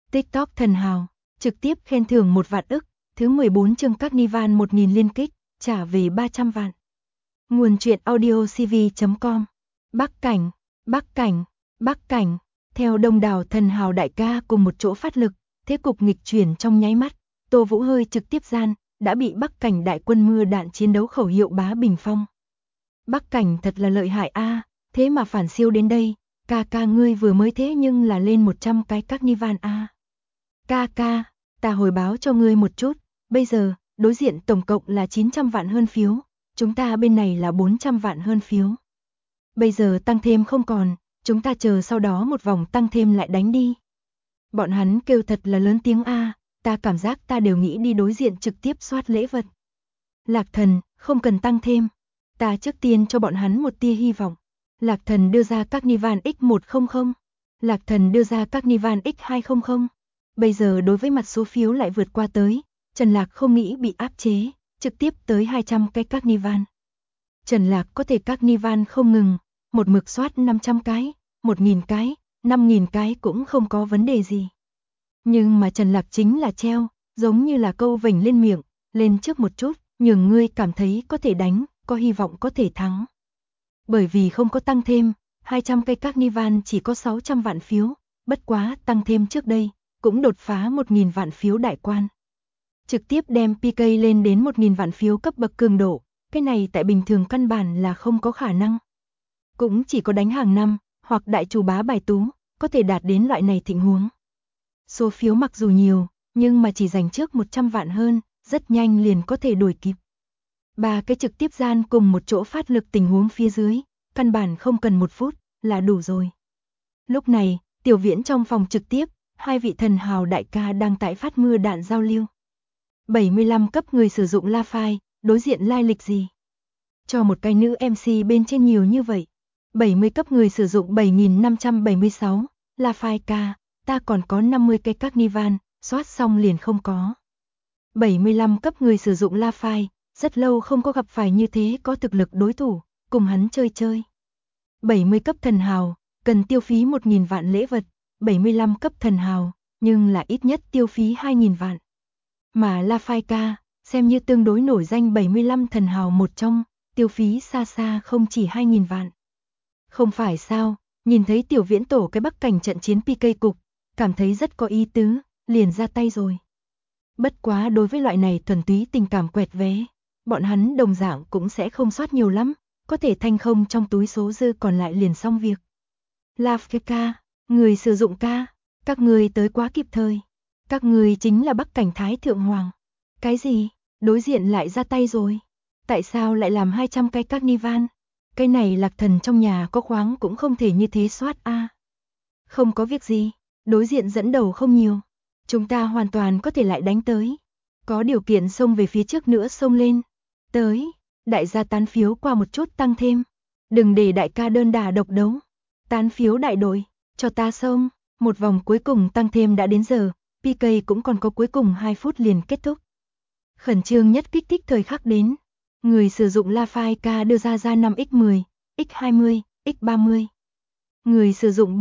TikTok thần hào, trực tiếp khen thưởng 1 vạn ức, thứ 14 chương Carnival 1000 liên kích, trả về 300 vạn. Nguồn truyện audio cv.com. Bắc Cảnh, Bắc Cảnh, Bắc Cảnh, theo đông đảo thần hào đại ca cùng một chỗ phát lực, thế cục nghịch chuyển trong nháy mắt, Tô Vũ hơi trực tiếp gian, đã bị Bắc Cảnh đại quân mưa đạn chiến đấu khẩu hiệu bá bình phong. Bắc Cảnh thật là lợi hại a, thế mà phản siêu đến đây, ca ca ngươi vừa mới thế nhưng là lên 100 cái Carnival a. Ca ca, ta hồi báo cho ngươi một chút, bây giờ, đối diện tổng cộng là 900 vạn hơn phiếu, chúng ta bên này là 400 vạn hơn phiếu. Bây giờ tăng thêm không còn, chúng ta chờ sau đó một vòng tăng thêm lại đánh đi. Bọn hắn kêu thật là lớn tiếng a, ta cảm giác ta đều nghĩ đi đối diện trực tiếp soát lễ vật. Lạc Thần, không cần tăng thêm, ta trước tiên cho bọn hắn một tia hy vọng. Lạc Thần đưa ra Carnival X100, Lạc Thần đưa ra Carnival X200. Bây giờ đối với mặt số phiếu lại vượt qua tới, Trần Lạc không nghĩ bị áp chế, trực tiếp tới 200 cái Carnival. Trần Lạc có thể Carnival không ngừng, một mực soát 500 cái, 1000 cái, 5000 cái cũng không có vấn đề gì. Nhưng mà Trần Lạc chính là treo, giống như là câu vểnh lên miệng, lên trước một chút, nhường ngươi cảm thấy có thể đánh, có hy vọng có thể thắng. Bởi vì không có tăng thêm, 200 cây Carnival chỉ có 600 vạn phiếu, bất quá tăng thêm trước đây, cũng đột phá 1000 vạn phiếu đại quan. Trực tiếp đem PK lên đến 1000 vạn phiếu cấp bậc cường độ, cái này tại bình thường căn bản là không có khả năng. Cũng chỉ có đánh hàng năm, hoặc đại chủ bá bài tú, có thể đạt đến loại này tình huống. Số phiếu mặc dù nhiều, nhưng mà chỉ dành trước 100 vạn hơn, rất nhanh liền có thể đuổi kịp. 3 cái trực tiếp gian cùng một chỗ phát lực tình huống phía dưới, căn bản không cần 1 phút, là đủ rồi. Lúc này, Tiểu Viễn trong phòng trực tiếp, hai vị thần hào đại ca đang tại phát mưa đạn giao lưu. 75 cấp người sử dụng La Phai, đối diện lai lịch gì? Cho một cái nữ MC bên trên nhiều như vậy. 70 cấp người sử dụng 7576, La Phai ca, ta còn có 50 cái Carnival, soát xong liền không có. 75 cấp người sử dụng La Phai, rất lâu không có gặp phải như thế có thực lực đối thủ, cùng hắn chơi chơi. 70 cấp thần hào, cần tiêu phí 1000 vạn lễ vật, 75 cấp thần hào, nhưng là ít nhất tiêu phí 2000 vạn. Mà La Phai ca, xem như tương đối nổi danh 75 thần hào một trong, tiêu phí xa xa không chỉ 2000 vạn. Không phải sao, nhìn thấy Tiểu Viễn tổ cái Bắc Cảnh trận chiến PK cục, cảm thấy rất có ý tứ, liền ra tay rồi. Bất quá đối với loại này thuần túy tình cảm quẹt vé, bọn hắn đồng dạng cũng sẽ không soát nhiều lắm, có thể thanh không trong túi số dư còn lại liền xong việc. La Phai ca, người sử dụng ca, các người tới quá kịp thời. Các người chính là Bắc Cảnh Thái Thượng Hoàng. Cái gì? Đối diện lại ra tay rồi. Tại sao lại làm 200 cái Carnival? Cái này Lạc Thần trong nhà có khoáng cũng không thể như thế soát a. Không có việc gì, đối diện dẫn đầu không nhiều. Chúng ta hoàn toàn có thể lại đánh tới. Có điều kiện xông về phía trước nữa xông lên. Tới, đại gia tán phiếu qua một chút tăng thêm. Đừng để đại ca đơn đả độc đấu. Tán phiếu đại đội, cho ta xông. Một vòng cuối cùng tăng thêm đã đến giờ. PK cũng còn có cuối cùng 2 phút liền kết thúc. Khẩn trương nhất kích thích thời khắc đến. Người sử dụng La Phai ca đưa ra 5x10, x20, x30. Người sử dụng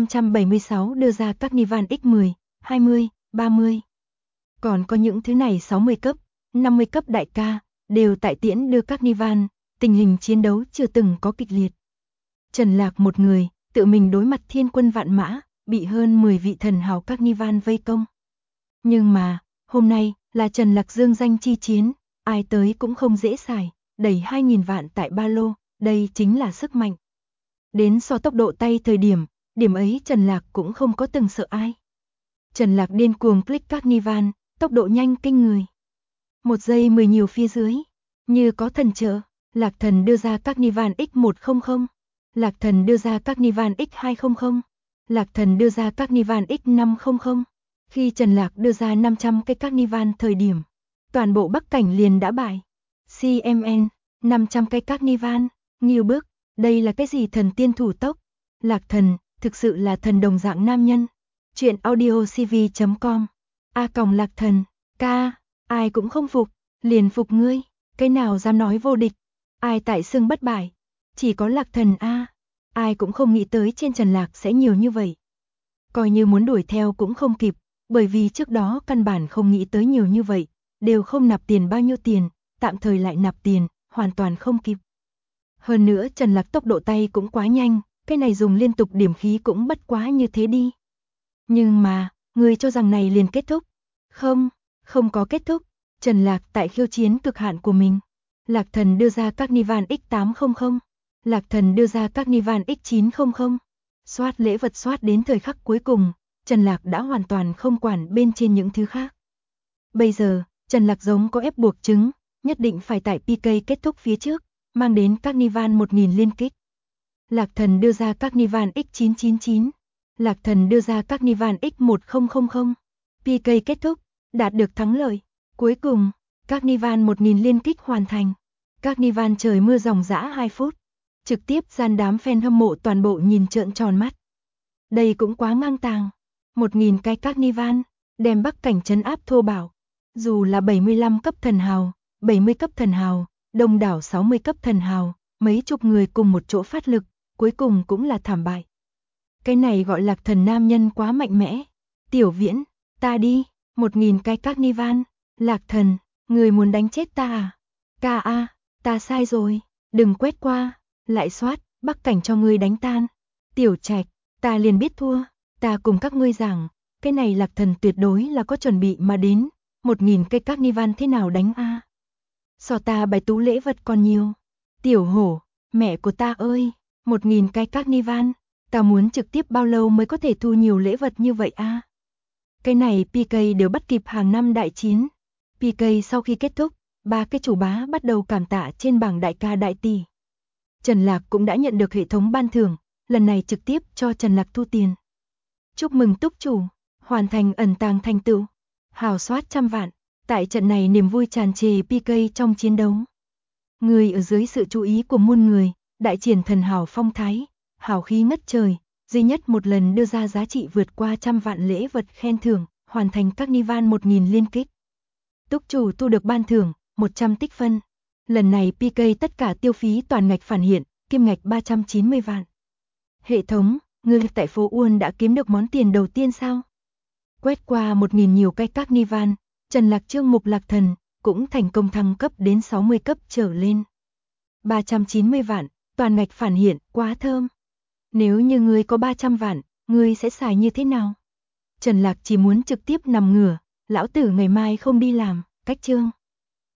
7576 đưa ra Carnival x10, 20, 30. Còn có những thứ này 60 cấp, 50 cấp đại ca, đều tại tiễn đưa Carnival, tình hình chiến đấu chưa từng có kịch liệt. Trần Lạc một người, tự mình đối mặt thiên quân vạn mã, bị hơn 10 vị thần hào Carnival vây công. Nhưng mà, hôm nay là Trần Lạc dương danh chi chiến, ai tới cũng không dễ xài, đẩy 2000 vạn tại ba lô, đây chính là sức mạnh. Đến so tốc độ tay thời điểm ấy Trần Lạc cũng không có từng sợ ai. Trần Lạc điên cuồng click Carnival, tốc độ nhanh kinh người. 1 giây 10 nhiều phía dưới, như có thần trợ, Lạc Thần đưa ra Carnival X100, Lạc Thần đưa ra Carnival X200. Lạc Thần đưa ra Carnival X500. Khi Trần Lạc đưa ra 500 cái Carnival thời điểm, toàn bộ Bắc Cảnh liền đã bại. CMN, 500 cái Carnival, nghiêu bức, đây là cái gì thần tiên thủ tốc? Lạc Thần, thực sự là thần đồng dạng nam nhân. Chuyện audio cv.com. Lạc Thần, ca, ai cũng không phục, liền phục ngươi, cái nào dám nói vô địch, ai tại xưng bất bại, chỉ có Lạc Thần a. Ai cũng không nghĩ tới trên Trần Lạc sẽ nhiều như vậy. Coi như muốn đuổi theo cũng không kịp, Bởi vì trước đó căn bản không nghĩ tới nhiều như vậy, đều không nạp tiền bao nhiêu tiền, tạm thời lại nạp tiền, hoàn toàn không kịp. Hơn nữa Trần Lạc tốc độ tay cũng quá nhanh, cái này dùng liên tục điểm khí cũng bất quá như thế đi. Nhưng mà, người cho rằng này liền kết thúc. Không, không có kết thúc. Trần Lạc tại khiêu chiến cực hạn của mình. Lạc Thần đưa ra Carnival X800. Lạc Thần đưa ra Carnival X900. Soát lễ vật soát đến thời khắc cuối cùng, Trần Lạc đã hoàn toàn không quản bên trên những thứ khác. Bây giờ, Trần Lạc giống có ép buộc chứng, nhất định phải tại PK kết thúc phía trước, mang đến Carnival 1000 liên kích. Lạc Thần đưa ra Carnival X999. Lạc Thần đưa ra Carnival X1000. PK kết thúc, đạt được thắng lợi. Cuối cùng, Carnival 1000 liên kích hoàn thành. Carnival trời mưa ròng rã 2 phút. Trực tiếp gian đám fan hâm mộ toàn bộ nhìn trợn tròn mắt. Đây cũng quá ngang tàng. 1000 cái Carnival, đem Bắc Cảnh trấn áp thô bạo. Dù là 75 cấp thần hào, 70 cấp thần hào, đông đảo 60 cấp thần hào, mấy chục người cùng một chỗ phát lực, cuối cùng cũng là thảm bại. Cái này gọi Lạc Thần nam nhân quá mạnh mẽ. Tiểu Viễn, ta đi, 1000 cái Carnival. Lạc Thần, người muốn đánh chết ta à? Ca a, ta sai rồi, đừng quét qua, lại soát, Bắc Cảnh cho ngươi đánh tan. Tiểu Trạch, ta liền biết thua, ta cùng các ngươi giảng, cái này Lạc Thần tuyệt đối là có chuẩn bị mà đến, 1000 cây Carnival thế nào đánh a? So ta bài tú lễ vật còn nhiều. Tiểu Hổ, mẹ của ta ơi, 1000 cái Carnival, ta muốn trực tiếp bao lâu mới có thể thu nhiều lễ vật như vậy a? Cái này PK đều bắt kịp hàng năm đại chiến. PK sau khi kết thúc, ba cái chủ bá bắt đầu cảm tạ trên bảng đại ca đại tỷ. Trần Lạc cũng đã nhận được hệ thống ban thưởng, lần này trực tiếp cho Trần Lạc thu tiền. Chúc mừng túc chủ, hoàn thành ẩn tàng thành tựu, hào soát 100 vạn. Tại trận này niềm vui tràn trề PK trong chiến đấu. Người ở dưới sự chú ý của muôn người, đại triển thần hào phong thái, hào khí ngất trời, duy nhất một lần đưa ra giá trị vượt qua 100 vạn lễ vật khen thưởng, hoàn thành Carnival 1000 liên kích. Túc chủ thu được ban thưởng, 100 tích phân. Lần này PK tất cả tiêu phí toàn ngạch phản hiện, kim ngạch 390 vạn. Hệ thống, người tại phố Uôn đã kiếm được món tiền đầu tiên sao? Quét qua 1000 nhiều cái Carnival, Trần Lạc chương mục Lạc Thần cũng thành công thăng cấp đến 60 cấp trở lên. 390 vạn, toàn ngạch phản hiện, quá thơm. Nếu như ngươi có 300 vạn, ngươi sẽ xài như thế nào? Trần Lạc chỉ muốn trực tiếp nằm ngửa, lão tử ngày mai không đi làm, cách chương.